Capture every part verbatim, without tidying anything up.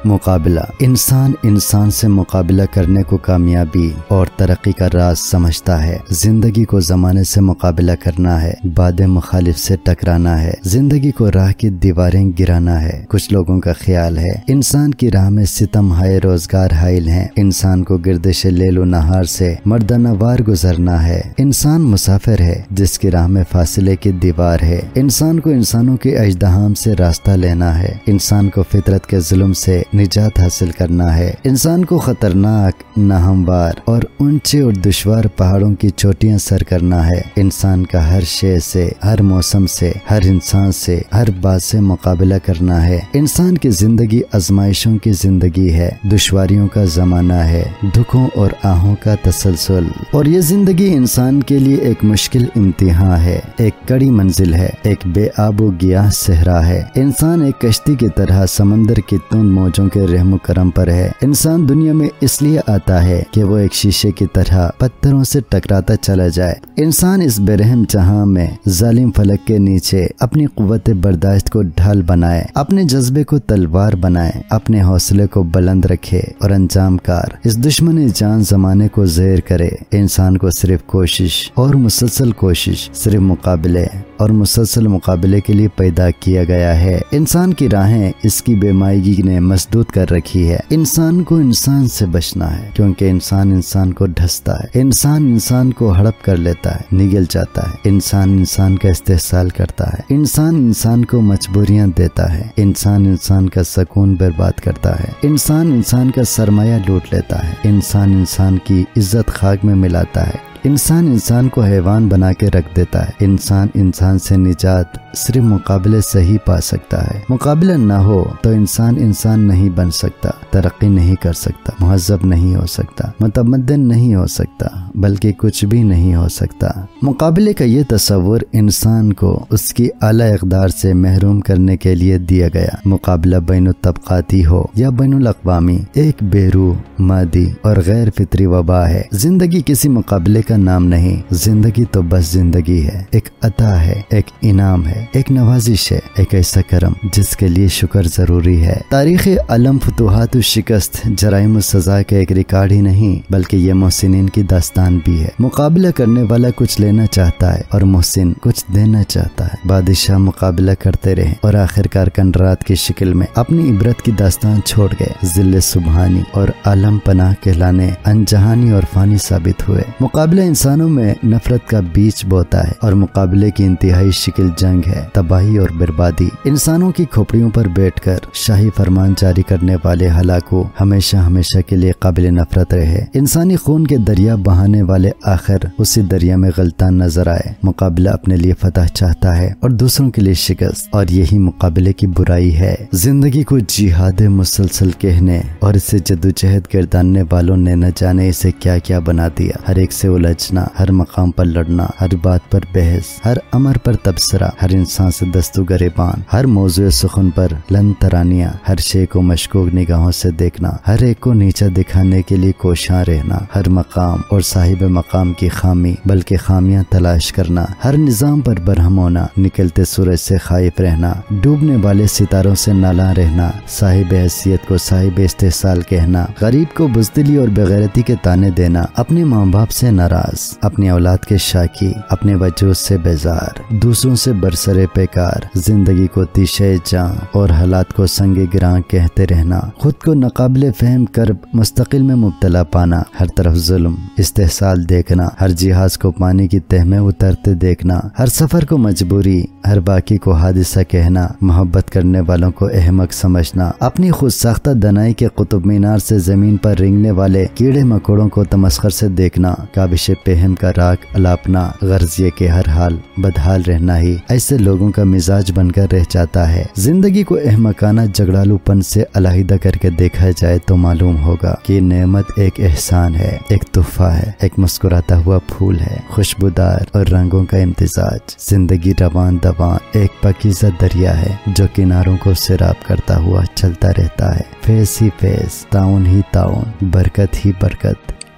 مقابلہ۔ انسان انسان سے مقابلہ کرنے کو کامیابی اور ترقی کا راز سمجھتا ہے۔ زندگی کو زمانے سے مقابلہ کرنا ہے، باد مخالف سے ٹکرانا ہے، زندگی کو راہ کی دیواریں گرانا ہے۔ کچھ لوگوں کا خیال ہے انسان کی راہ میں ستم ہائے روزگار حائل ہیں، انسان کو گردش لیل و نہار سے مردانہ وار گزرنا ہے۔ انسان مسافر ہے جس کی راہ میں فاصلے کی دیوار ہے۔ انسان کو انسانوں کے اژدہام سے راستہ لینا ہے، انسان کو فطرت کے ظلم سے نجات حاصل کرنا ہے۔ انسان کو خطرناک، ناہموار اور اونچے اور دشوار پہاڑوں کی چوٹیاں سر کرنا ہے۔ انسان کا ہر شے سے، ہر موسم سے، ہر انسان سے، ہر بات سے مقابلہ کرنا ہے۔ انسان کی زندگی آزمائشوں کی زندگی ہے، دشواریوں کا زمانہ ہے، دکھوں اور آہوں کا تسلسل، اور یہ زندگی انسان کے لیے ایک مشکل امتحان ہے، ایک کڑی منزل ہے، ایک بے آب و گیاہ صحرا ہے۔ انسان ایک کشتی کی طرح سمندر کی تند موجوں کے رحم و کرم پر ہے۔ انسان دنیا میں اس لیے آتا ہے کہ وہ ایک شیشے کی طرح پتھروں سے ٹکراتا چلا جائے۔ انسان اس بے رحم جہاں میں ظالم فلک کے نیچے اپنی قوت برداشت کو ڈھال بنائے، اپنے جذبے کو تلوار بنائے، اپنے حوصلے کو بلند رکھے اور انجام کار اس دشمن جان زمانے کو زیر کرے۔ انسان کو صرف کوشش اور مسلسل کوشش، صرف مقابلے اور مسلسل مقابلے کے لیے پیدا کیا گیا ہے۔ انسان کی راہیں اس کی بے مائگی نے مسدود کر رکھی ہے۔ انسان کو انسان سے بچنا ہے کیونکہ انسان انسان کو ڈھستا ہے، انسان انسان کو ہڑپ کر لیتا ہے، نگل جاتا ہے، انسان انسان کا استحصال کرتا ہے، انسان انسان کو مجبوریاں دیتا ہے، انسان انسان کا سکون برباد کرتا ہے، انسان انسان کا سرمایہ لوٹ لیتا ہے، انسان انسان کی عزت خاک میں ملاتا ہے، انسان انسان کو حیوان بنا کے رکھ دیتا ہے۔ انسان انسان سے نجات صرف مقابلے سے ہی پا سکتا ہے۔ مقابلہ نہ ہو تو انسان انسان نہیں بن سکتا، ترقی نہیں کر سکتا، مہذب نہیں ہو سکتا، متمدن نہیں ہو سکتا، بلکہ کچھ بھی نہیں ہو سکتا۔ مقابلے کا یہ تصور انسان کو اس کی اعلیٰ اقدار سے محروم کرنے کے لیے دیا گیا۔ مقابلہ بین الطبقاتی ہو یا بین الاقوامی، ایک بے روح، مادی اور غیر فطری وبا ہے۔ زندگی کسی مقابلے کا نام نہیں، زندگی تو بس زندگی ہے، ایک عطا ہے، ایک انعام ہے، ایک نوازش ہے، ایک ایسا کرم جس کے لیے شکر ضروری ہے۔ تاریخ علم، فتوحات و شکست، جرائم و سزا کا ایک ریکارڈ ہی نہیں بلکہ یہ محسنین کی داستان بھی ہے۔ مقابلہ کرنے والا کچھ لینا چاہتا ہے اور محسن کچھ دینا چاہتا ہے۔ بادشاہ مقابلہ کرتے رہے اور آخرکار کنڈرات کی شکل میں اپنی عبرت کی داستان چھوڑ گئے۔ ذل سبحانی اور عالم پناہ کہلانے انجہانی اور فانی ثابت ہوئے۔ مقابلہ انسانوں میں نفرت کا بیج بوتا ہے اور مقابلے کی انتہائی شکل جنگ ہے، تباہی اور بربادی۔ انسانوں کی کھوپڑیوں پر بیٹھ کر شاہی فرمان جاری کرنے والے ہلاکو ہمیشہ ہمیشہ کے لیے قابل نفرت رہے۔ انسانی خون کے دریا بہانے والے آخر اسی دریا میں غلطان نظر آئے۔ مقابلہ اپنے لیے فتح چاہتا ہے اور دوسروں کے لیے شکست، اور یہی مقابلے کی برائی ہے۔ زندگی کو جہاد مسلسل کہنے اور اسے جدوجہد گرداننے والوں نے نہ جانے اسے کیا کیا بنا دیا۔ ہر ایک سے الجھنا، ہر مقام پر لڑنا، ہر بات پر بحث، ہر امر پر تبصرہ، ہر انسان سے دست و گریبان، ہر موضوع سخن پر لن ترانیاں، ہر شے کو مشکوک نگاہوں سے دیکھنا، ہر ایک کو نیچا دکھانے کے لیے کوشاں رہنا، ہر مقام اور صاحب مقام کی خامی بلکہ خامیاں تلاش کرنا، ہر نظام پر برہم ہونا، نکلتے سورج سے خائف رہنا، ڈوبنے والے ستاروں سے نالاں رہنا، صاحب حیثیت کو صاحب استحصال کہنا، غریب کو بزدلی اور بغیرتی کے تانے دینا، اپنے ماں باپ سے ناراض، اپنی اولاد کے شاکی، اپنے وجود سے بیزار، دوسروں سے برسرے پیکار، زندگی کو تیشے جاں اور حالات کو سنگ گراں کہتے رہنا، خود کو ناقابل فہم کر مستقل میں مبتلا پانا، ہر طرف ظلم، استحصال دیکھنا، ہر جہاز کو پانی کی تہ میں اترتے دیکھنا، ہر سفر کو مجبوری، ہر باقی کو حادثہ کہنا، محبت کرنے والوں کو احمق سمجھنا، اپنی خود ساختہ دنائی کے قطب مینار سے زمین پر رینگنے والے کیڑے مکوڑوں کو تمسخر سے دیکھنا، کابش پہم کا راگ الاپنا، غرض یہ کہ ہر حال بدحال رہنا ہی ایسے لوگوں کا مزاج بن کر رہ جاتا ہے۔ زندگی کو احمقانہ جگڑالو پن سے علیحدہ کر کے دیکھا جائے تو معلوم ہوگا کہ نعمت ایک احسان ہے، ایک تحفہ ہے، ایک مسکراتا ہوا پھول ہے، خوشبودار اور رنگوں کا امتزاج۔ زندگی روان دوان ایک پاکیزہ دریا ہے جو کناروں کو سیراب کرتا ہوا چلتا رہتا ہے، فیض ہی فیض، تعاون ہی تعاون، برکت ہی برکت،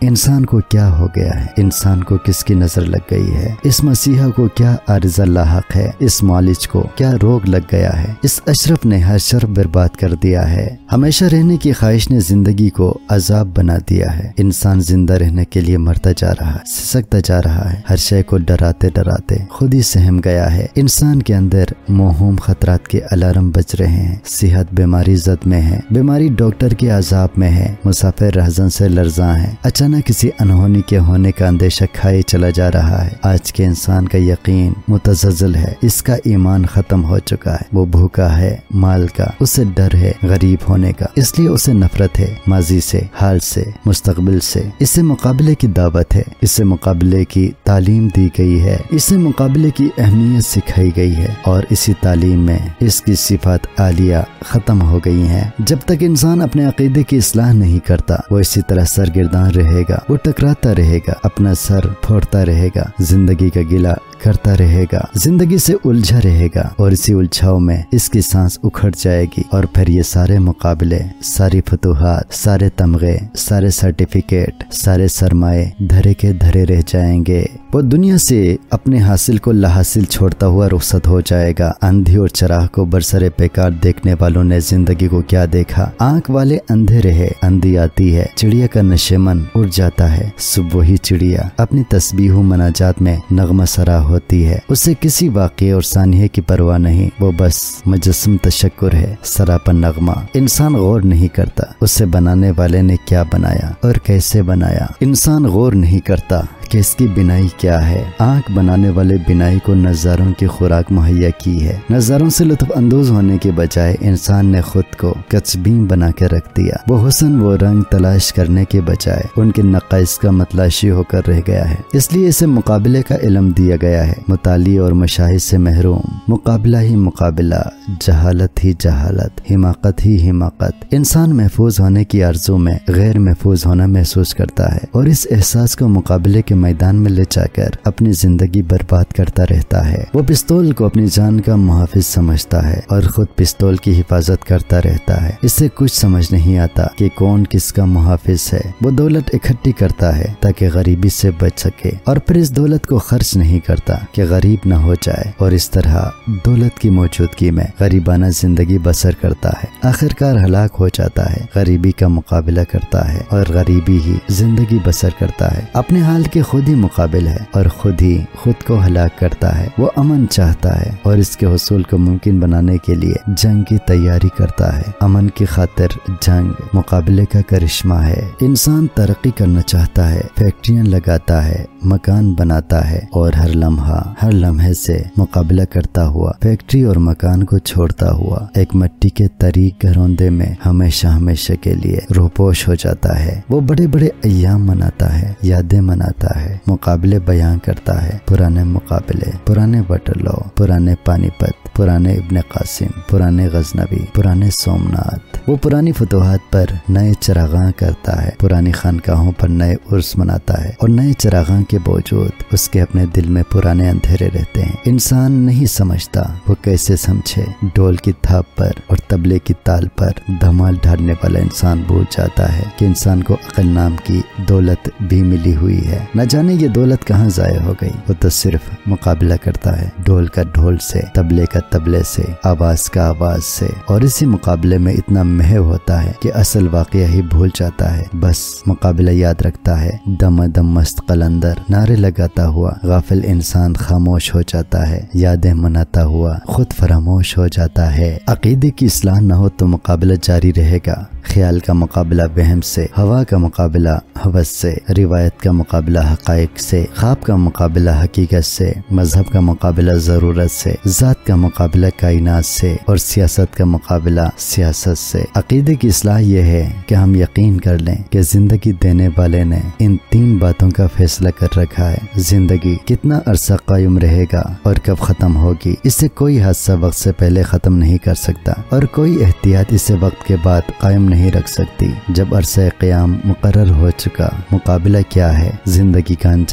انسان کو کیا ہو گیا ہے، انسان کو کس کی نظر لگ گئی ہے، اس مسیحا کو کیا عارضہ لاحق ہے، اس معالج کو کیا روگ لگ گیا ہے، اس اشرف نے ہر شرف برباد کر دیا ہے، ہمیشہ رہنے کی خواہش نے زندگی کو عذاب بنا دیا ہے، انسان زندہ رہنے کے لیے مرتا جا رہا ہے، سسکتا جا رہا ہے، ہر شے کو ڈراتے ڈراتے خود ہی سہم گیا ہے، انسان کے اندر موہوم خطرات کے الارم بج رہے ہیں، صحت بیماری زد میں ہے، بیماری ڈاکٹر کے عذاب میں ہے، مسافر رہزن سے لرزاں ہے، اچانک کسی انہونی کے ہونے کا اندیشہ کھائے چلا جا رہا ہے، آج کے انسان کا یقین متزلزل ہے، اس کا ایمان ختم ہو چکا ہے، وہ بھوکا ہے مال کا، اسے ڈر ہے غریب ہونے کا، اس لیے اسے نفرت ہے ماضی سے، حال سے، مستقبل سے، اسے مقابلے کی دعوت ہے، اسے مقابلے کی تعلیم دی گئی ہے، اسے مقابلے کی اہمیت سکھائی گئی ہے، اور اسی تعلیم میں اس کی صفات عالیہ ختم ہو گئی ہیں۔ جب تک انسان اپنے عقیدے کی اصلاح نہیں کرتا وہ اسی طرح سرگرداں رہے گا، وہ ٹکراتا رہے گا، اپنا سر پھوڑتا رہے گا، زندگی کا گلہ کرتا رہے گا، زندگی سے الجھا رہے گا، اور اسی الجھاؤ میں اس کی سانس اکھڑ جائے گی، اور پھر یہ سارے مقابلے، ساری فتوحات، سارے تمغے، سارے سرٹیفکیٹ، سارے سرمائے دھرے کے دھرے رہ جائیں گے۔ وہ دنیا سے اپنے حاصل کو لاحاصل چھوڑتا ہوا رخصت ہو جائے گا۔ اندھی اور چراغ کو برسر پیکار دیکھنے والوں نے زندگی کو کیا دیکھا؟ آنکھ والے اندھے رہے، اندھی آتی ہے، چڑیا کا نشیمن اڑ جاتا ہے، صبح وہی چڑیا اپنی تسبیح و مناجات میں نغمہ سرا ہوتی ہے، اسے کسی واقعے اور ثانیے کی پرواہ نہیں، وہ بس مجسم تشکر ہے، سراپا نغمہ۔ انسان غور نہیں کرتا اسے بنانے والے نے کیا بنایا اور کیسے بنایا، انسان غور نہیں کرتا کہ اس کی بنائی کیا ہے۔ آنکھ بنانے والے بنائی کو نظاروں کی خوراک مہیا کی ہے، نظاروں سے لطف اندوز ہونے کے بجائے انسان نے خود کو کچبین بنا کے رکھ دیا، وہ حسن وہ رنگ تلاش کرنے کے بجائے ان کے نقائص کا متلاشی ہو کر رہ گیا ہے، اس لیے اسے مقابلے کا علم دیا گیا ہے، مطالعے اور مشاہد سے محروم، مقابلہ ہی مقابلہ، جہالت ہی جہالت، حماقت ہی حماقت۔ انسان محفوظ ہونے کی آرزو میں غیر محفوظ ہونا محسوس کرتا ہے، اور اس احساس کو مقابلے کے میدان میں لے جا کر اپنی زندگی برباد کرتا رہتا ہے۔ وہ پستول کو اپنی جان کا محافظ سمجھتا ہے اور خود پستول کی حفاظت کرتا رہتا ہے، اس سے کچھ سمجھ نہیں آتا کہ کون کس کا محافظ ہے۔ وہ دولت اکٹھی کرتا ہے تاکہ غریبی سے بچ سکے، اور پھر اس دولت کو خرچ نہیں کرتا کہ غریب نہ ہو جائے، اور اس طرح دولت کی موجودگی میں غریبانہ زندگی بسر کرتا ہے، آخرکار ہلاک ہو جاتا ہے، غریبی کا مقابلہ کرتا ہے اور غریبی ہی زندگی بسر کرتا ہے، اپنے حال کے خود ہی مقابل ہے اور خود ہی خود کو ہلاک کرتا ہے۔ وہ امن چاہتا ہے اور اس کے حصول کو ممکن بنانے کے لیے جنگ کی تیاری کرتا ہے۔ امن کی خاطر جنگ مقابلے کا کرشمہ ہے۔ انسان ترقی کرنا چاہتا ہے، فیکٹریاں لگاتا ہے، مکان بناتا ہے، اور ہر لمحہ ہر لمحے سے مقابلہ کرتا ہوا فیکٹری اور مکان کو چھوڑتا ہوا ایک مٹی کے طریق گھروندے میں ہمیشہ ہمیشہ کے لیے روپوش ہو جاتا ہے۔ وہ بڑے بڑے ایام مناتا ہے، یادیں مناتا ہے، مقابلے بیان کرتا ہے، پرانے مقابلے، پرانے وٹرلو، پرانے پانی پت، پرانے ابن قاسم، پرانے غزنوی، پرانے سومناتھ۔ وہ پرانی فتوحات پر نئے چراغاں کرتا ہے، پرانی خانقاہوں پر نئے عرس مناتا ہے، اور نئے چراغاں کے باوجود اس کے اپنے دل میں پرانے اندھیرے رہتے ہیں۔ انسان نہیں سمجھتا وہ کیسے سمجھے، ڈول کی تھاپ پر اور طبلے کی تال پر دھمال ڈھالنے والا انسان بھول جاتا ہے کہ انسان کو عقل نام کی دولت بھی ملی ہوئی ہے، نہ جانے یہ دولت کہاں ضائع ہو گئی۔ وہ تو صرف مقابلہ کرتا ہے، ڈھول کا ڈھول سے، طبلے کا طبلے سے، آواز کا آواز سے، اور اسی مقابلے میں اتنا محو ہوتا ہے کہ اصل واقعہ ہی بھول جاتا ہے، بس مقابلہ یاد رکھتا ہے۔ دم دم مست قلندر نعرے لگاتا ہوا غافل انسان خاموش ہو جاتا ہے، یادیں مناتا ہوا خود فراموش ہو جاتا ہے۔ عقیدے کی اصلاح نہ ہو تو مقابلہ جاری رہے گا، خیال کا مقابلہ وہم سے، ہوا کا مقابلہ ہوس سے، روایت کا مقابلہ حقائق سے، خواب کا مقابلہ حقیقت سے، مذہب کا مقابلہ ضرورت سے، ذات کا مقابلہ کائنات سے، اور سیاست کا مقابلہ سیاست سے۔ عقیدے کی اصلاح یہ ہے کہ ہم یقین کر لیں کہ زندگی دینے والے نے ان تین باتوں کا فیصلہ کر رکھا ہے۔ زندگی کتنا عرصہ قائم رہے گا اور کب ختم ہوگی، اسے کوئی حادثہ وقت سے پہلے ختم نہیں کر سکتا، اور کوئی احتیاط اسے وقت کے بعد قائم نہیں رکھ سکتی۔ جب عرصہ قیام مقرر ہو چکا، مقابلہ کیا ہے؟ زندگی کا انجام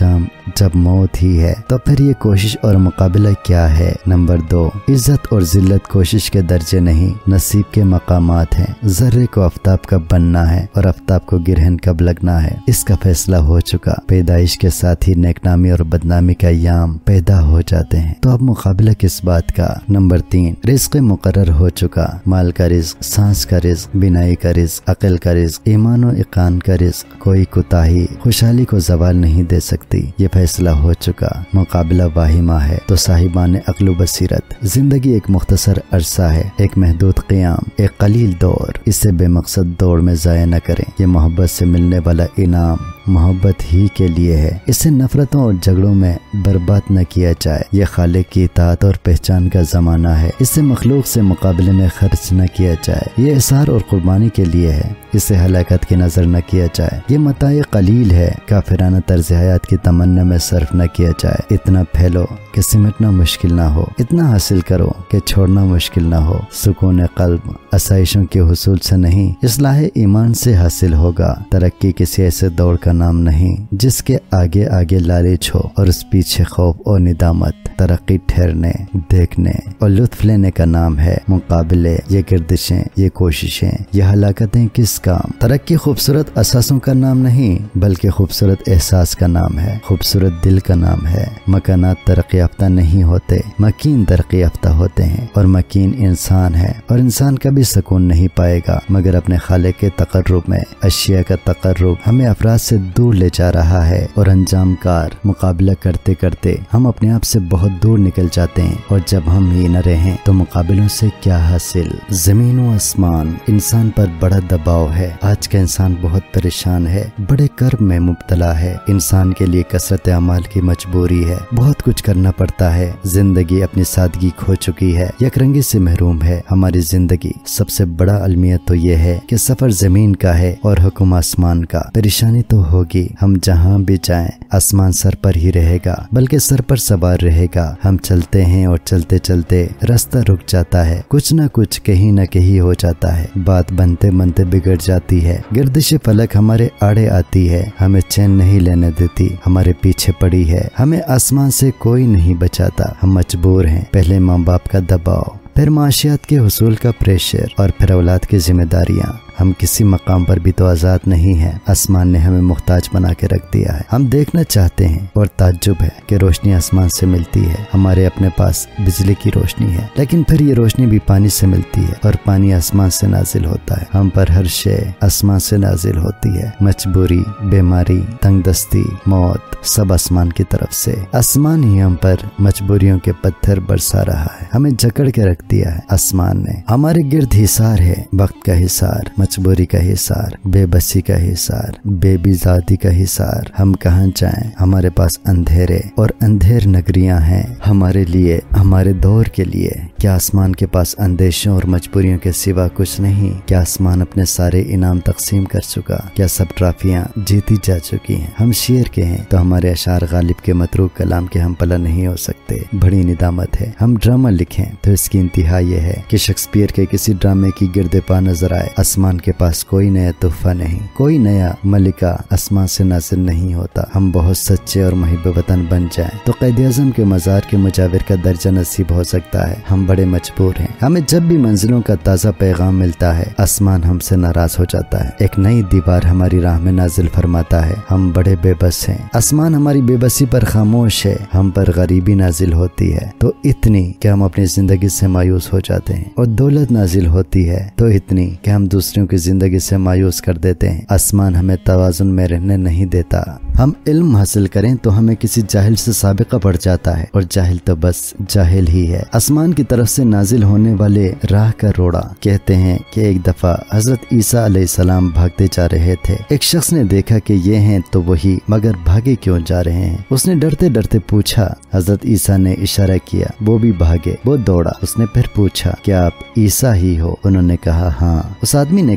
جب موت ہی ہے تو پھر یہ کوشش اور مقابلہ کیا ہے؟ نمبر دو، عزت اور ذلت کوشش کے درجے نہیں، نصیب کے مقامات ہیں۔ ذرے کو آفتاب کب بننا ہے اور آفتاب کو گرہن کب لگنا ہے، اس کا فیصلہ ہو چکا۔ پیدائش کے ساتھ ہی نیک نامی اور بدنامی کا ایام پیدا ہو جاتے ہیں، تو اب مقابلہ کس بات کا؟ نمبر تین، رزق مقرر ہو چکا، مال کا رزق، سانس کا رزق، بینائی کا رزق، عقل کا رزق، ایمان و اقان کا رزق، کوئی کوتاہی خوشحالی کو زوال نہیں دے سکتی، یہ فیصلہ ہو چکا۔ مقابلہ واہمہ ہے تو صاحبان عقل و بصیرت، زندگی ایک مختصر عرصہ ہے، ایک محدود قیام، ایک قلیل دور، اسے بے مقصد دوڑ میں ضائع نہ کریں۔ یہ محبت سے ملنے والا انعام محبت ہی کے لیے ہے، اسے نفرتوں اور جھگڑوں میں برباد نہ کیا جائے۔ یہ خالق کی اطاعت اور پہچان کا زمانہ ہے، اسے مخلوق سے مقابلے میں خرچ نہ کیا جائے۔ یہ اثار اور قربانی کے لیے ہے، اسے ہلاکت کی نظر نہ کیا جائے۔ یہ متاع قلیل ہے، کافرانہ طرز حیات کی تمنا میں صرف نہ کیا جائے۔ اتنا پھیلو کہ سمٹنا مشکل نہ ہو، اتنا حاصل کرو کہ چھوڑنا مشکل نہ ہو۔ سکون قلب آسائشوں کے حصول سے نہیں، اصلاح ایمان سے حاصل ہوگا۔ ترقی کسی ایسے دوڑ کا نام نہیں جس کے آگے آگے لالچ ہو اور اس پیچھے خوف اور ندامت۔ ترقی ٹھہرنے، دیکھنے اور لطف لینے کا نام ہے۔ مقابلے، یہ گردشیں، یہ کوششیں، یہ ہلاکتیں کس کام؟ ترقی خوبصورت احساسوں کا نام نہیں بلکہ خوبصورت احساس کا نام ہے، خوبصورت دل کا نام ہے۔ مکانات ترقی یافتہ نہیں ہوتے، مکین ترقی یافتہ ہوتے ہیں، اور مکین انسان ہے، اور انسان کبھی سکون نہیں پائے گا مگر اپنے خالق کے تقرب میں۔ اشیاء کا تقرب ہمیں افراد سے دور لے جا رہا ہے، اور انجام کار مقابلہ کرتے کرتے ہم اپنے آپ سے بہت دور نکل جاتے ہیں، اور جب ہم ہی نہ رہیں تو مقابلوں سے کیا حاصل؟ زمین و آسمان، انسان پر بڑا دباؤ ہے۔ آج کا انسان بہت پریشان ہے، بڑے کرب میں مبتلا ہے۔ انسان کے لیے کثرت اعمال کی مجبوری ہے، بہت کچھ کرنا پڑتا ہے۔ زندگی اپنی سادگی کھو چکی ہے، یک رنگی سے محروم ہے ہماری زندگی۔ سب سے بڑا المیت تو یہ ہے کہ سفر زمین کا ہے اور حکم آسمان کا۔ پریشانی تو ہوگی، ہم جہاں بھی جائیں آسمان سر پر ہی رہے گا، بلکہ سر پر سوار رہے گا۔ ہم چلتے ہیں اور چلتے چلتے راستہ رک جاتا ہے، کچھ نہ کچھ کہیں نہ کہیں ہو جاتا ہے، بات بنتے بنتے بگڑ جاتی ہے۔ گردش فلک ہمارے آڑے آتی ہے، ہمیں چین نہیں لینے دیتی، ہمارے پیچھے پڑی ہے، ہمیں آسمان سے کوئی نہیں بچاتا۔ ہم مجبور ہیں، پہلے ماں باپ کا دباؤ، پھر معاشیات کے حصول کا پریشر، اور پھر اولاد کی ذمہ داریاں۔ ہم کسی مقام پر بھی تو آزاد نہیں ہیں، آسمان نے ہمیں محتاج بنا کے رکھ دیا ہے۔ ہم دیکھنا چاہتے ہیں اور تعجب ہے کہ روشنی آسمان سے ملتی ہے، ہمارے اپنے پاس بجلی کی روشنی ہے، لیکن پھر یہ روشنی بھی پانی سے ملتی ہے، اور پانی آسمان سے نازل ہوتا ہے۔ ہم پر ہر شے آسمان سے نازل ہوتی ہے، مجبوری، بیماری، تنگ دستی، موت، سب آسمان کی طرف سے۔ آسمان ہی ہم پر مجبوریوں کے پتھر برسا رہا ہے، ہمیں جکڑ کے رکھ دیا ہے آسمان نے۔ ہمارے گرد حصار ہے، وقت کا حصار، مجبوری کا حصار، بے بسی کا حصار، بے بیزادی کا حصار۔ ہم کہاں جائیں؟ ہمارے پاس اندھیرے اور اندھیر نگریاں ہیں ہمارے لیے، ہمارے دور کے لیے۔ کیا آسمان کے پاس اندیشوں اور مجبوریوں کے سوا کچھ نہیں؟ کیا آسمان اپنے سارے انعام تقسیم کر چکا؟ کیا سب ٹرافیاں جیتی جا چکی ہیں؟ ہم شیر کے ہیں تو ہمارے اشعار غالب کے متروک کلام کے ہم پلہ نہیں ہو سکتے۔ بڑی ندامت ہے، ہم ڈرامہ لکھیں تو اس کی انتہا یہ ہے کہ شیکسپیئر کے کسی ڈرامے کی گرد پا نظر آئے۔ آسمان کے پاس کوئی نیا تحفہ نہیں، کوئی نیا ملکہ آسمان سے نازل نہیں ہوتا۔ ہم بہت سچے اور محب وطن بن جائیں تو قائد اعظم کے مزار کے مجاور کا درجہ نصیب ہو سکتا ہے۔ ہم بڑے مجبور ہیں، ہمیں جب بھی منزلوں کا تازہ پیغام ملتا ہے آسمان ہم سے ناراض ہو جاتا ہے، ایک نئی دیوار ہماری راہ میں نازل فرماتا ہے۔ ہم بڑے بے بس ہیں، آسمان ہماری بے بسی پر خاموش ہے، ہم پر غریبی نازل ہوتی ہے تو اتنی کہ ہم اپنی زندگی سے مایوس ہو جاتے ہیں، اور دولت نازل ہوتی ہے تو اتنی کہ ہم دوسروں کی زندگی سے مایوس کر دیتے ہیں۔ آسمان ہمیں توازن میں رہنے نہیں دیتا۔ ہم علم حاصل کریں تو ہمیں کسی جاہل سے سابقہ پڑ جاتا ہے، اور جاہل تو بس جاہل ہی ہے۔ آسمان کی طرف سے نازل ہونے والے راہ کا روڑا کہتے ہیں کہ ایک دفعہ حضرت عیسیٰ علیہ السلام بھاگتے جا رہے تھے، ایک شخص نے دیکھا کہ یہ ہیں تو وہی، مگر بھاگے کیوں جا رہے ہیں؟ اس نے ڈرتے ڈرتے پوچھا، حضرت عیسیٰ نے اشارہ کیا، وہ بھی بھاگے، وہ دوڑا۔ اس نے پھر پوچھا، کیا آپ عیسیٰ ہی ہو؟ انہوں نے کہا ہاں۔ اس آدمی نے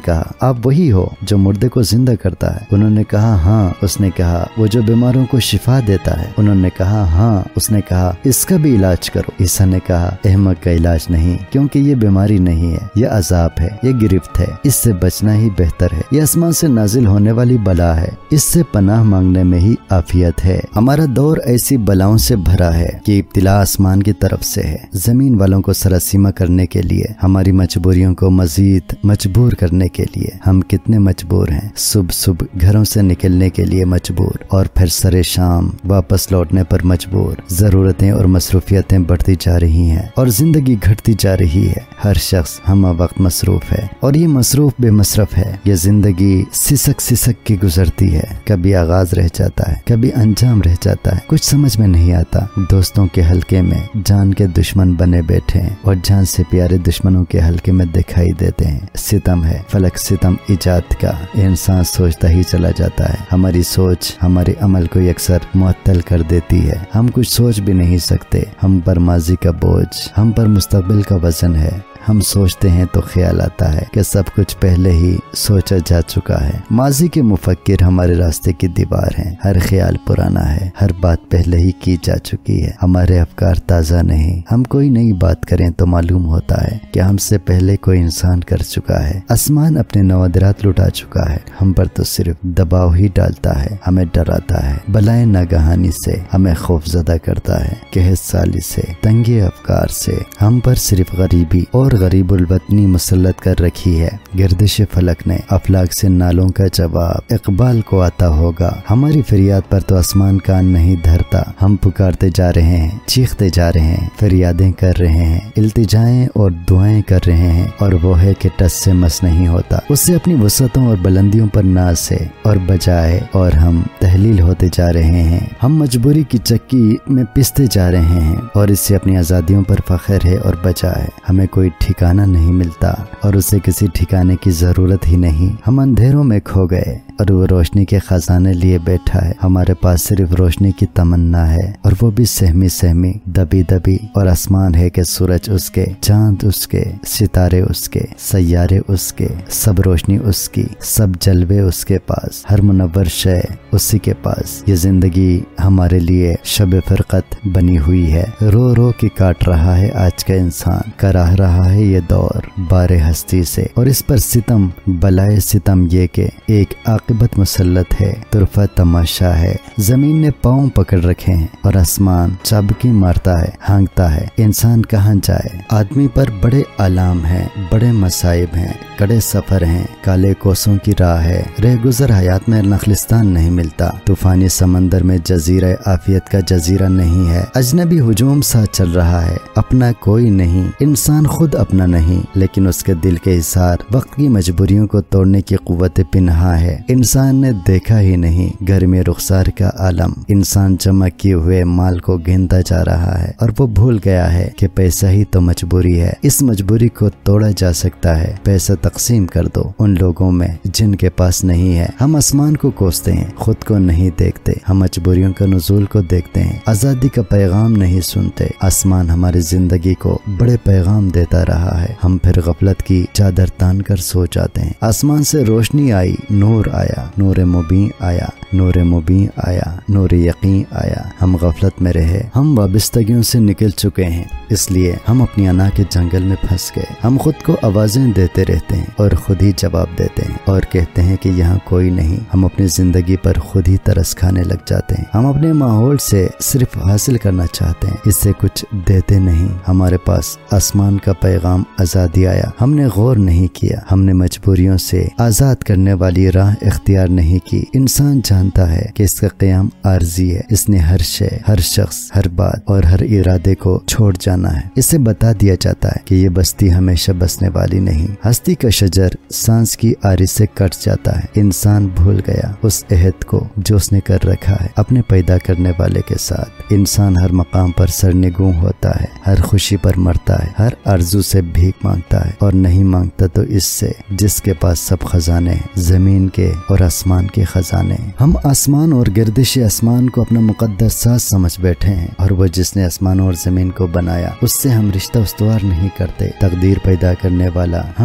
कहा, आप वही हो जो मुर्दे को जिंदा करता है? उन्होंने कहा, हाँ। उसने कहा, वो जो बीमारों को शिफा देता है? उन्होंने कहा, हाँ। उसने कहा, इसका भी इलाज करो। ईसा ने कहा, अहमक का इलाज नहीं, क्योंकि ये बीमारी नहीं है, ये अजाब है, ये गिरफ्त है, इससे बचना ही बेहतर है। ये आसमान से नाजिल होने वाली बला है, इससे पनाह मांगने में ही आफियत है। हमारा दौर ऐसी बलाओं से भरा है कि इब्तिला आसमान की तरफ से है। जमीन वालों को सरसीमा करने के लिए, हमारी मजबूरियों को मजीद मजबूर करने के लिए हम कितने मजबूर हैं। सुबह सुबह घरों से निकलने के लिए मजबूर, और फिर सरे शाम वापस लौटने पर मजबूर। जरूरतें और मसरूफियतें बढ़ती जा रही हैं और जिंदगी घटती जा रही है। हर शख्स हम वक्त मसरूफ है, और ये मसरूफ बेमसरफ है। ये जिंदगी सिसक सिसक के गुजरती है। कभी आगाज रह जाता है, कभी अंजाम रह जाता है, कुछ समझ में नहीं आता। दोस्तों के हल्के में जान के दुश्मन बने बैठे हैं, और जान से प्यारे दुश्मनों के हल्के में दिखाई देते हैं। सितम है, फलक सितम इजाद का। इंसान सोचता ही चला जाता है। हमारी सोच हमारे अमल को अक्सर मुअत्तल कर देती है। हम कुछ सोच भी नहीं सकते। हम पर माजी का बोझ, हम पर मुस्तकबिल का वजन है। हम सोचते हैं तो ख्याल आता है कि सब कुछ पहले ही सोचा जा चुका है। माजी के मुफक्किर हमारे रास्ते की दीवार हैं। हर ख्याल पुराना है, हर बात पहले ही की जा चुकी है। हमारे अफकार ताज़ा नहीं। हम कोई नई बात करें तो मालूम होता है कि हमसे पहले कोई इंसान कर चुका है। आसमान अपने नवादिरात लुटा चुका है, हम पर तो सिर्फ दबाव ही डालता है। हमें डराता है बलाए नागहानी से, हमें खौफजदा करता है कहत साली से, तंगे अफकार से। हम पर सिर्फ गरीबी और गरीबुल वतनी मुसल्लत कर रखी है। गर्दिश फलक ने अफलाक से नालों का जवाब इकबाल को आता होगा। हमारी फरियाद पर तो आसमान कान नहीं धरता। हम पुकारते जा रहे हैं, चीखते जा रहे हैं, फरियादें कर रहे हैं, इल्तिजाएं और दुआएं कर रहे हैं, और वो है कि टस से मस नहीं होता। उससे अपनी वसअतों और बुलंदियों पर नाज है और बजाए, और हम तहलील होते जा रहे हैं। हम मजबूरी की चक्की में पिसते जा रहे हैं, और इससे अपनी आज़ादियों पर फख्र है और बजाए। हमें कोई ठिकाना नहीं मिलता, और उसे किसी ठिकाने की जरूरत ही नहीं। हम अंधेरों में खो गए, और वो रोशनी के खजाने लिए बैठा है। हमारे पास सिर्फ रोशनी की तमन्ना है, और वो भी सहमी सहमी, दबी दबी। और आसमान है कि सूरज उसके, चांद उसके, सितारे उसके, सैयारे उसके, सब रोशनी उसकी, सब जलवे उसके पास, हर मुनव्वर शय उसी के पास। ये जिंदगी हमारे लिए शब फरकत बनी हुई है। रो रो के काट रहा है आज का इंसान, कराह रहा है ये दौर बारे हस्ती से, और इस पर सितम बलाए सितम ये के एक आकिबत मुसल्लत है, तुरफा तमाशा है। जमीन ने पांव पकड़ रखे हैं, और आसमान चाबकी मारता है, हांगता है। इंसान कहाँ जाए? आदमी पर बड़े आलाम हैं, बड़े मसाइब हैं, कड़े सफर हैं, काले कोसों की राह है। रह गुजर हयात में नखलिस्तान नहीं मिलता। तूफानी समंदर में जजीरा आफियत का जजीरा नहीं है। अजनबी हुजूम सा चल रहा है, अपना कोई नहीं। इंसान खुद अपना नहीं, लेकिन उसके दिल के हिसार वक्त की मजबूरियों को तोड़ने की कुव्वत पिन्हा है। इंसान ने देखा ही नहीं घर में रुखसार का आलम। इंसान जमा किए हुए माल को गिनता जा रहा है, और वो भूल गया है कि पैसा ही तो मजबूरी है। इस मजबूरी को तोड़ा जा सकता है। पैसा तकसीम कर दो उन लोगों में जिनके पास नहीं है। हम आसमान को कोसते हैं, खुद को नहीं देखते। हम मजबूरियों का नुज़ूल को देखते हैं, आजादी का पैगाम नहीं सुनते। आसमान हमारी जिंदगी को बड़े पैगाम देता रहा है, हम फिर गफलत की चादर तान कर सो जाते हैं। आसमान से रोशनी आई, नूर आया, नूर मुबीन आया, नूर मुबीन आया, नूर यकीन आया। हम गफलत में रहे, हम वाबस्तगियों से निकल चुके हैं, इसलिए हम अपनी अना के जंगल में फंस गए। हम खुद को आवाजें देते रहते हैं और खुद ही जवाब देते हैं, और कहते हैं कि यहाँ कोई नहीं। हम अपनी जिंदगी पर खुद ही तरस खाने लग जाते हैं। हम अपने माहौल से सिर्फ हासिल करना चाहते हैं, इससे कुछ देते नहीं। हमारे पास आसमान का पैगाम आजादी आया, हमने गौर नहीं किया। हमने मजबूरियों से आजाद करने वाली राह इख्तियार नहीं की। इंसान जानता है कि इसका क़याम आर्जी है। इसने हर शय, हर शख्स, हर बात और हर इरादे को छोड़ जाना है। इसे बता दिया जाता है कि ये बस्ती हमेशा बसने वाली नहीं। हस्ती का शजर सांस की आरी से कट जाता है। इंसान भूल गया उस अहद को जो उसने कर रखा है अपने पैदा करने वाले के साथ। इंसान हर मकाम पर सरनिगूं होता है, हर खुशी पर मरता है, हर आरजू से भीख मांगता है, और नहीं मांगता तो इससे जिसके पास सब खजाने हैं, जमीन के और आसमान के खजाने। हम आसमान और गर्दिश आसमान को अपना मुकद्दस साथ समझ बैठे हैं, और वो जिसने आसमान और जमीन को बनाया उससे हम रिश्ता उस्तवार नहीं करते। तकदीर पैदा करने वाला हमें अपनी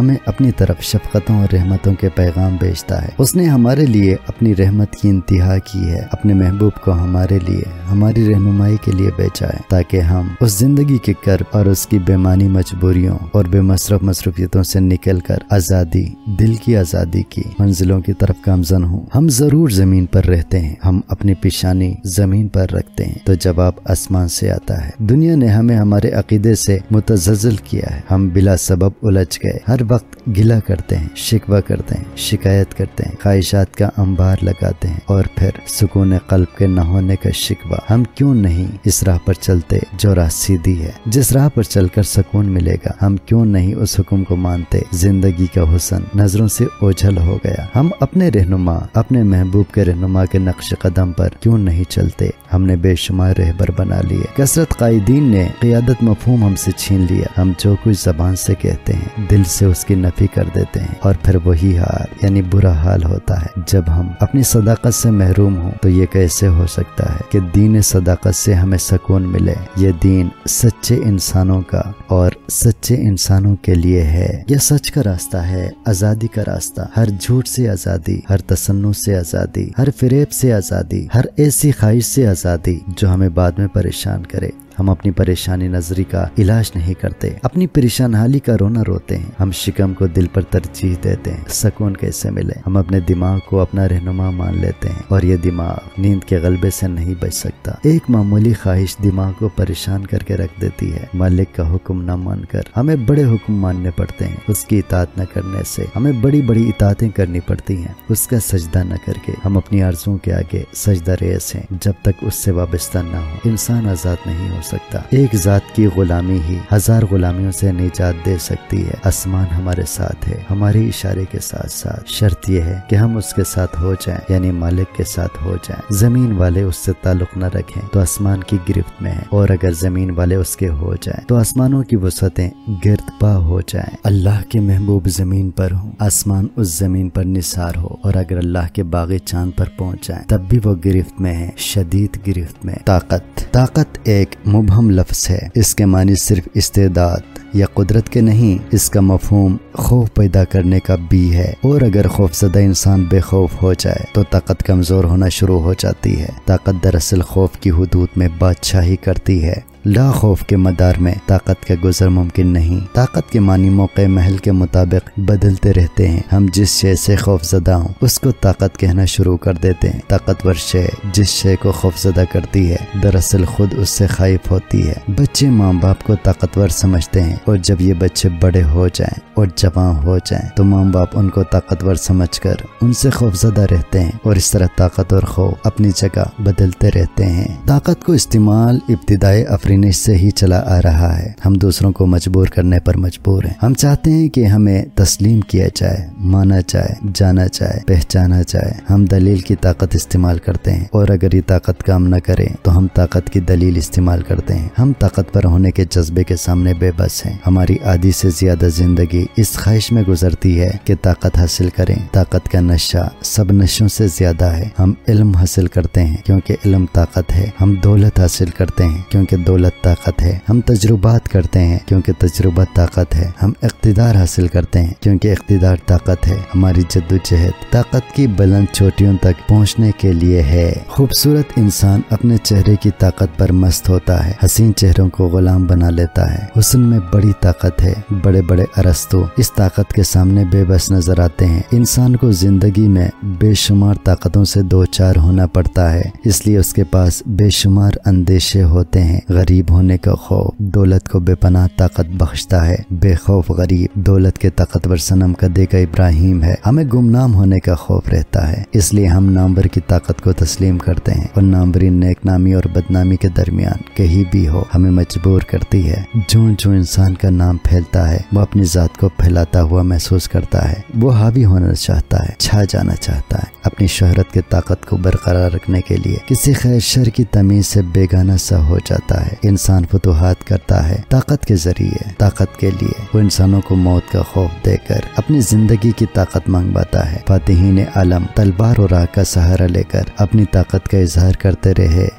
اپنی طرف شفقتوں اور رحمتوں کے پیغام بھیجتا ہے۔ اس نے ہمارے لیے اپنی رحمت کی انتہا کی ہے، اپنے محبوب کو ہمارے لیے ہماری رہنمائی کے لیے بھیجا ہے تاکہ ہم اس زندگی کے کرب اور اس کی بےمانی مجبوریوں اور بے مصرف مصروفیتوں سے نکل کر آزادی، دل کی آزادی کی منزلوں کی طرف گامزن ہوں۔ ہم ضرور زمین پر رہتے ہیں، ہم اپنی پیشانی زمین پر رکھتے ہیں تو جواب آسمان سے آتا ہے۔ دنیا نے ہمیں ہمارے عقیدے سے متزلزل کیا ہے، ہم بلا سبب الجھ گئے، ہر وقت گلہ کرتے ہیں، شکوہ کرتے ہیں، شکایت کرتے ہیں، خواہشات کا انبار لگاتے ہیں اور پھر سکون قلب کے نہ ہونے کا شکوہ۔ ہم کیوں نہیں اس راہ پر چلتے جو راہ سیدھی ہے، جس راہ پر چل کر سکون ملے گا؟ ہم کیوں نہیں اس حکم کو مانتے؟ زندگی کا حسن نظروں سے اوجھل ہو گیا، ہم اپنے رہنما، اپنے محبوب کے رہنما کے نقش قدم پر کیوں نہیں چلتے؟ ہم نے بے شمار رہبر بنا لیے، کثرت قائدین نے قیادت مفہوم ہم سے چھین لیا۔ ہم جو کچھ زبان سے کہتے ہیں دل سے اس کی نفی کر دیتے ہیں اور پھر وہی حال یعنی برا حال ہوتا ہے جب ہم اپنی صداقت سے محروم ہوں۔ تو یہ کیسے ہو سکتا ہے کہ دین صداقت سے ہمیں سکون ملے؟ یہ دین سچے انسانوں کا اور سچے انسانوں کے لیے ہے۔ یہ سچ کا راستہ ہے، آزادی کا راستہ، ہر جھوٹ سے آزادی، ہر تصنع سے آزادی، ہر فریب سے آزادی، ہر ایسی خواہش سے آزادی جو ہمیں بعد میں پریشان کرے۔ ہم اپنی پریشانی نظری کا علاج نہیں کرتے، اپنی پریشان حالی کا رونا روتے ہیں، ہم شکم کو دل پر ترجیح دیتے ہیں۔ سکون کیسے ملے؟ ہم اپنے دماغ کو اپنا رہنما مان لیتے ہیں اور یہ دماغ نیند کے غلبے سے نہیں بچ سکتا۔ ایک معمولی خواہش دماغ کو پریشان کر کے رکھ دیتی ہے۔ مالک کا حکم نہ مان کر ہمیں بڑے حکم ماننے پڑتے ہیں، اس کی اطاعت نہ کرنے سے ہمیں بڑی بڑی اطاعتیں کرنی پڑتی ہیں۔ اس کا سجدہ نہ کر کے ہم اپنی آرزوؤں کے آگے سجدہ ریز ہیں۔ جب تک اس سے وابستہ نہ ہو انسان آزاد نہیں ہو سکتا۔ ایک ذات کی غلامی ہی ہزار غلامیوں سے نجات دے سکتی ہے۔ آسمان ہمارے ساتھ ہے، ہمارے اشارے کے ساتھ ساتھ۔ شرط یہ ہے کہ ہم اس کے ساتھ ہو جائیں، یعنی مالک کے ساتھ ہو جائیں۔ زمین والے اس سے تعلق نہ رکھیں تو آسمان کی گرفت میں ہیں، اور اگر زمین والے اس کے ہو جائیں تو آسمانوں کی وسعتیں گرد پا ہو جائیں۔ اللہ کے محبوب زمین پر ہوں، آسمان اس زمین پر نثار ہو، اور اگر اللہ کے باغ چاند پر پہنچ جائیں تب بھی وہ گرفت میں ہے، شدید گرفت میں۔ طاقت طاقت ایک مبہم لفظ ہے، اس کے معنی صرف استعداد یا قدرت کے نہیں، اس کا مفہوم خوف پیدا کرنے کا بھی ہے، اور اگر خوف زدہ انسان بے خوف ہو جائے تو طاقت کمزور ہونا شروع ہو جاتی ہے۔ طاقت دراصل خوف کی حدود میں بادشاہی کرتی ہے، لا خوف کے مدار میں طاقت کا گزر ممکن نہیں۔ طاقت کے معنی موقع محل کے مطابق بدلتے رہتے ہیں۔ ہم جس شے سے خوف زدہ ہوں اس کو طاقت کہنا شروع کر دیتے ہیں۔ طاقتور شے جس شے کو خوف زدہ کرتی ہے دراصل خود اس سے خائف ہوتی ہے۔ بچے ماں باپ کو طاقتور سمجھتے ہیں، اور جب یہ بچے بڑے ہو جائیں اور جوان ہو جائیں تو ماں باپ ان کو طاقتور سمجھ کر ان سے خوف زدہ رہتے ہیں، اور اس طرح طاقت اور خوف اپنی جگہ بدلتے رہتے ہیں۔ طاقت کو استعمال ابتدائی افرینش سے ہی چلا آ رہا ہے۔ ہم دوسروں کو مجبور کرنے پر مجبور ہیں۔ ہم چاہتے ہیں کہ ہمیں تسلیم کیا جائے، مانا جائے، جانا جائے، پہچانا جائے۔ ہم دلیل کی طاقت استعمال کرتے ہیں، اور اگر یہ طاقت کام نہ کرے تو ہم طاقت کی دلیل استعمال کرتے ہیں۔ ہم طاقتور ہونے کے جذبے کے سامنے بے بس ہیں۔ ہماری آدھی سے زیادہ زندگی اس خواہش میں گزرتی ہے کہ طاقت حاصل کریں۔ طاقت کا نشہ سب نشوں سے زیادہ ہے۔ ہم علم حاصل کرتے ہیں کیونکہ علم طاقت ہے، ہم دولت حاصل کرتے ہیں کیونکہ دولت طاقت ہے، ہم تجربات کرتے ہیں کیونکہ تجربہ طاقت ہے، ہم اقتدار حاصل کرتے ہیں کیونکہ اقتدار طاقت ہے۔ ہماری جدوجہد طاقت کی بلند چوٹیوں تک پہنچنے کے لیے ہے۔ خوبصورت انسان اپنے چہرے کی طاقت پر مست ہوتا ہے، حسین چہروں کو غلام بنا لیتا ہے۔ حسن میں بڑی طاقت ہے۔ بڑے بڑے ارسطو اس طاقت کے سامنے بے بس نظر آتے ہیں۔ انسان کو زندگی میں بے شمار طاقتوں سے دو چار ہونا پڑتا ہے، اس لیے اس کے پاس بے شمار اندیشے ہوتے ہیں۔ غریب ہونے کا خوف دولت کو بے پناہ طاقت بخشتا ہے۔ بے خوف غریب دولت کے طاقتور صنم کدے کا ابراہیم ہے۔ ہمیں گمنام ہونے کا خوف رہتا ہے، اس لیے ہم نامور کی طاقت کو تسلیم کرتے ہیں، اور ناموری نیک نامی اور بدنامی کے درمیان کہیں بھی ہو ہمیں مجبور کرتی ہے۔ جو جو انسان کا نام پھیلتا ہے وہ اپنی ذات کو پھیلاتا ہوا محسوس کرتا ہے۔ وہ حاوی ہونا چاہتا ہے، چھا جانا چاہتا ہے۔ اپنی شہرت کے طاقت کو برقرار رکھنے کے لیے کسی خیر شر کی تمیز سے بیگانہ سا ہو جاتا ہے۔ انسان فتوحات کرتا ہے طاقت کے ذریعے۔ طاقت کے لیے وہ انسانوں کو موت کا خوف دے کر اپنی زندگی کی طاقت منگواتا ہے۔ فاتحین عالم تلوار اور راہ کا سہارا لے کر اپنی طاقت کا اظہار کرتے رہے،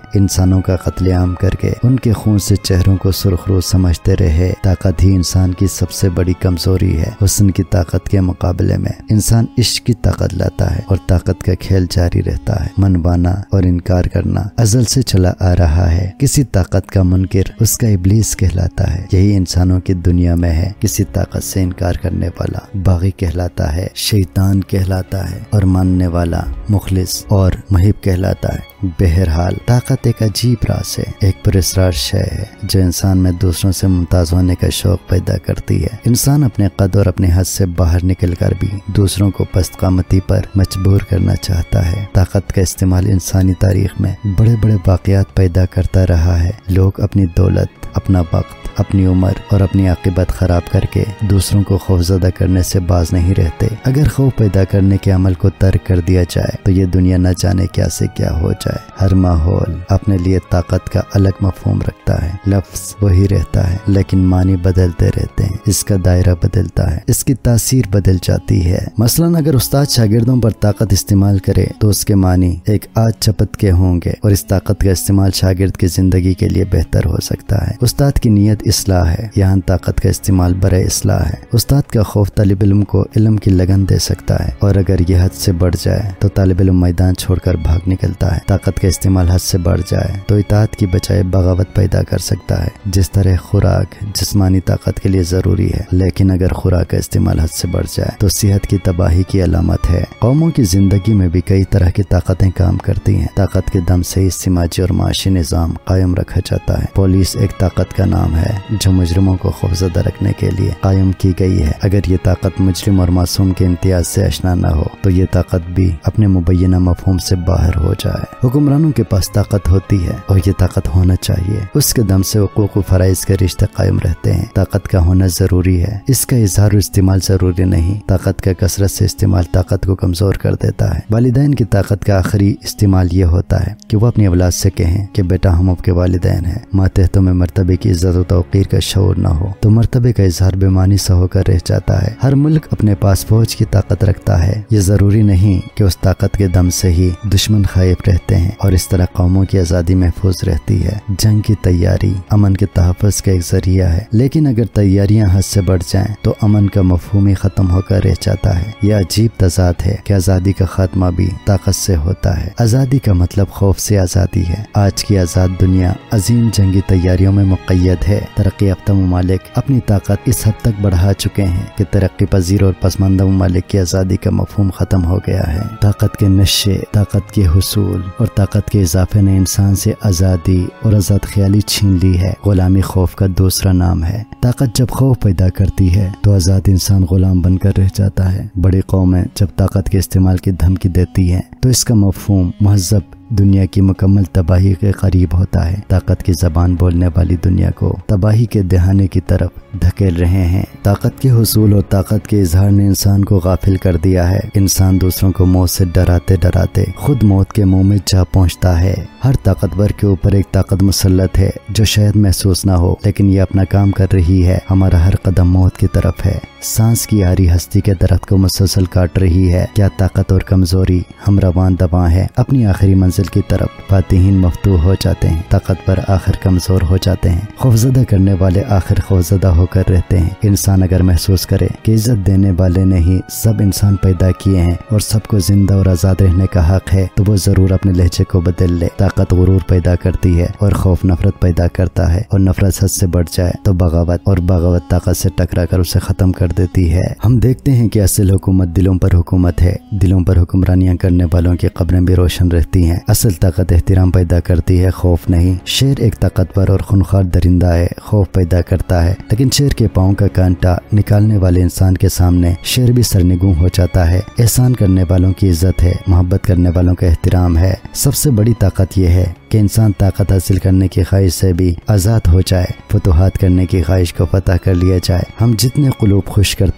انسانوں کا قتل عام کر کے ان کے خون سے چہروں کو سرخرو سمجھتے رہے۔ طاقت ہی انسان کی سب سے بڑی کمزوری ہے۔ حسن کی طاقت کے مقابلے میں انسان عشق کی طاقت لاتا ہے اور طاقت کا کھیل جاری رہتا ہے۔ منوانا اور انکار کرنا ازل سے چلا آ رہا ہے۔ کسی طاقت کا منکر اس کا ابلیس کہلاتا ہے۔ یہی انسانوں کی دنیا میں ہے۔ کسی طاقت سے انکار کرنے والا باغی کہلاتا ہے، شیطان کہلاتا ہے، اور ماننے والا مخلص اور محب کہلاتا ہے۔ بہرحال طاقت ایک عجیب راز ہے، ایک پراسرار شے ہے جو انسان میں دوسروں سے ممتاز ہونے کا شوق پیدا کرتی ہے۔ انسان اپنے قد اور اپنے حد سے باہر نکل کر بھی دوسروں کو پست قامتی پر مجبور کرنا چاہتا ہے۔ طاقت کا استعمال انسانی تاریخ میں بڑے بڑے واقعات پیدا کرتا رہا ہے۔ لوگ اپنی دولت، اپنا وقت، اپنی عمر اور اپنی عاقبت خراب کر کے دوسروں کو خوفزدہ کرنے سے باز نہیں رہتے۔ اگر خوف پیدا کرنے کے عمل کو ترک کر دیا جائے تو یہ دنیا نہ جانے کیا سے کیا ہو جائے۔ ہر ماحول اپنے لیے طاقت کا الگ مفہوم رکھتا ہے۔ لفظ وہی رہتا ہے لیکن معنی بدلتے رہتے ہیں۔ اس کا دائرہ بدلتا ہے، اس کی تاثیر بدل جاتی ہے۔ مثلاً اگر استاد شاگردوں پر طاقت استعمال کرے تو اس کے معنی ایک آج چپت کے ہوں گے، اور اس طاقت کا استعمال شاگرد کی زندگی کے لیے بہتر ہو سکتا ہے۔ استاد کی نیت اصلاح ہے، یہاں طاقت کا استعمال برائے اصلاح ہے۔ استاد کا خوف طالب علم کو علم کی لگن دے سکتا ہے، اور اگر یہ حد سے بڑھ جائے تو طالب علم میدان چھوڑ کر بھاگ نکلتا ہے۔ طاقت کا استعمال حد سے بڑھ جائے تو اطاعت کی بجائے بغاوت پیدا کر سکتا ہے۔ جس طرح خوراک جسمانی طاقت کے لیے ضروری ہے، لیکن اگر خوراک کا استعمال حد سے بڑھ جائے تو صحت کی تباہی کی علامت ہے۔ قوموں کی زندگی میں بھی کئی طرح کی طاقتیں کام کرتی ہیں۔ طاقت کے دم سے ہی سماجی اور معاشی نظام قائم رکھا جاتا ہے۔ پولیس ایک طاقت کا نام ہے جو مجرموں کو خوفزدہ رکھنے کے لیے قائم کی گئی ہے۔ اگر یہ طاقت مجرم اور معصوم کے امتیاز سے آشنا نہ ہو تو یہ طاقت بھی اپنے مبینہ مفہوم سے باہر ہو جائے۔ حکمرانوں کے پاس طاقت ہوتی ہے اور یہ طاقت ہونا چاہیے۔ اس کے دم سے حقوق و فرائض کے رشتے قائم رہتے ہیں۔ طاقت کا ہونا ضروری ہے، اس کا اظہار و استعمال ضروری نہیں۔ طاقت کا کثرت سے استعمال طاقت کو کمزور کر دیتا ہے۔ والدین کی طاقت کا آخری استعمال یہ ہوتا ہے کہ وہ اپنی اولاد سے کہیں کہ بیٹا ہم آپ کے والدین ہیں۔ ماتحتوں میں مرتبے کی عزت و توقیر کا شعور نہ ہو تو مرتبے کا اظہار بے معنی سا ہو کر رہ جاتا ہے۔ ہر ملک اپنے پاس فوج کی طاقت رکھتا ہے۔ یہ ضروری نہیں کہ اس طاقت کے دم سے ہی دشمن خائف رہتے ہیں اور اس طرح قوموں کی آزادی محفوظ رہتی ہے۔ جنگ کی تیاری امن کے تحفظ کا ایک ذریعہ ہے، لیکن اگر تیاریاں حد سے بڑھ جائیں تو امن کا مفہوم ہی ختم ہو کر رہ جاتا ہے۔ یہ عجیب تضاد ہے کہ آزادی کا خاتمہ بھی طاقت سے ہوتا ہے۔ آزادی کا مطلب خوف سے آزادی ہے۔ آج کی آزاد دنیا عظیم جنگی تیاریوں میں مقید ہے۔ ترقی یافتہ ممالک اپنی طاقت اس حد تک بڑھا چکے ہیں کہ ترقی پذیر اور پسماندہ ممالک کی آزادی کا مفہوم ختم ہو گیا ہے۔ طاقت کے نشے، طاقت کے حصول اور طاقت کے اضافے نے انسان سے آزادی اور آزاد خیالی چھین لی ہے۔ غلامی خوف کا دوسرا نام ہے۔ طاقت جب خوف پیدا کرتی ہے تو آزاد انسان غلام بن کر رہ جاتا ہے۔ بڑی قومیں جب طاقت کے استعمال کی دھمکی دیتی ہیں تو اس کا مفہوم مہذب دنیا کی مکمل تباہی کے قریب ہوتا ہے۔ طاقت کی زبان بولنے والی دنیا کو تباہی کے دہانے کی طرف دھکیل رہے ہیں۔ طاقت کے حصول اور طاقت کے اظہار نے انسان کو غافل کر دیا ہے۔ انسان دوسروں کو موت سے ڈراتے ڈراتے خود موت کے منہ میں جا پہنچتا ہے۔ ہر طاقتور کے اوپر ایک طاقت مسلط ہے جو شاید محسوس نہ ہو، لیکن یہ اپنا کام کر رہی ہے۔ ہمارا ہر قدم موت کی طرف ہے۔ سانس کی آری ہستی کے درخت کو مسلسل کاٹ رہی ہے۔ کیا طاقت اور کمزوری ہم روان دواں ہے، اپنی آخری منزل کی طرف فاتحین مفتوح ہو جاتے ہیں۔ طاقت پر آخر کمزور ہو جاتے ہیں۔ خوفزدہ کرنے والے آخر خوفزدہ ہو کر رہتے ہیں۔ انسان اگر محسوس کرے کہ عزت دینے والے نے ہی سب انسان پیدا کیے ہیں اور سب کو زندہ اور آزاد رہنے کا حق ہے تو وہ ضرور اپنے لہجے کو بدل لے۔ طاقت غرور پیدا کرتی ہے اور خوف نفرت پیدا کرتا ہے، اور نفرت حد سے بڑھ جائے تو بغاوت، اور بغاوت طاقت سے ٹکرا کر اسے ختم کر دیتی ہے۔ ہم دیکھتے ہیں کہ اصل حکومت دلوں پر حکومت ہے۔ دلوں پر حکمرانیاں کرنے والوں کی قبریں بھی روشن رہتی ہیں۔ اصل طاقت احترام پیدا کرتی ہے، خوف نہیں۔ شیر ایک طاقتور اور خونخوار درندہ ہے، خوف پیدا کرتا ہے، لیکن شیر کے پاؤں کا کانٹا نکالنے والے انسان کے سامنے شیر بھی سرنگوں ہو جاتا ہے۔ احسان کرنے والوں کی عزت ہے، محبت کرنے والوں کا احترام ہے۔ سب سے بڑی طاقت یہ ہے کہ انسان طاقت حاصل کرنے کی خواہش سے بھی آزاد ہو جائے، فتوحات کرنے کی خواہش کو فتح کر لیا جائے۔ ہم جتنے قلوب خوش کرتے ہیں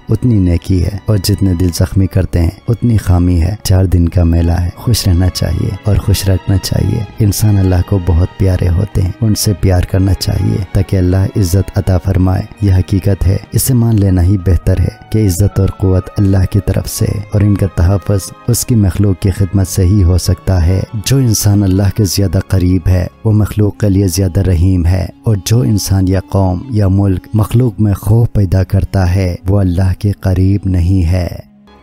اتنی نیکی ہے، اور جتنے دل زخمی کرتے ہیں اتنی خامی ہے۔ چار دن کا میلہ ہے، خوش رہنا چاہیے اور خوش رکھنا چاہیے۔ انسان اللہ کو بہت پیارے ہوتے ہیں، ان سے پیار کرنا چاہیے تاکہ اللہ عزت عطا فرمائے۔ یہ حقیقت ہے، اسے مان لینا ہی بہتر ہے کہ عزت اور قوت اللہ کی طرف سے ہے، اور ان کا تحفظ اس کی مخلوق کی خدمت سے ہی ہو سکتا ہے۔ جو انسان اللہ کے زیادہ قریب ہے وہ مخلوق کے لیے زیادہ رحیم ہے، اور جو انسان یا قوم یا ملک مخلوق میں خوف پیدا کرتا ہے وہ اللہ کے قریب نہیں ہے۔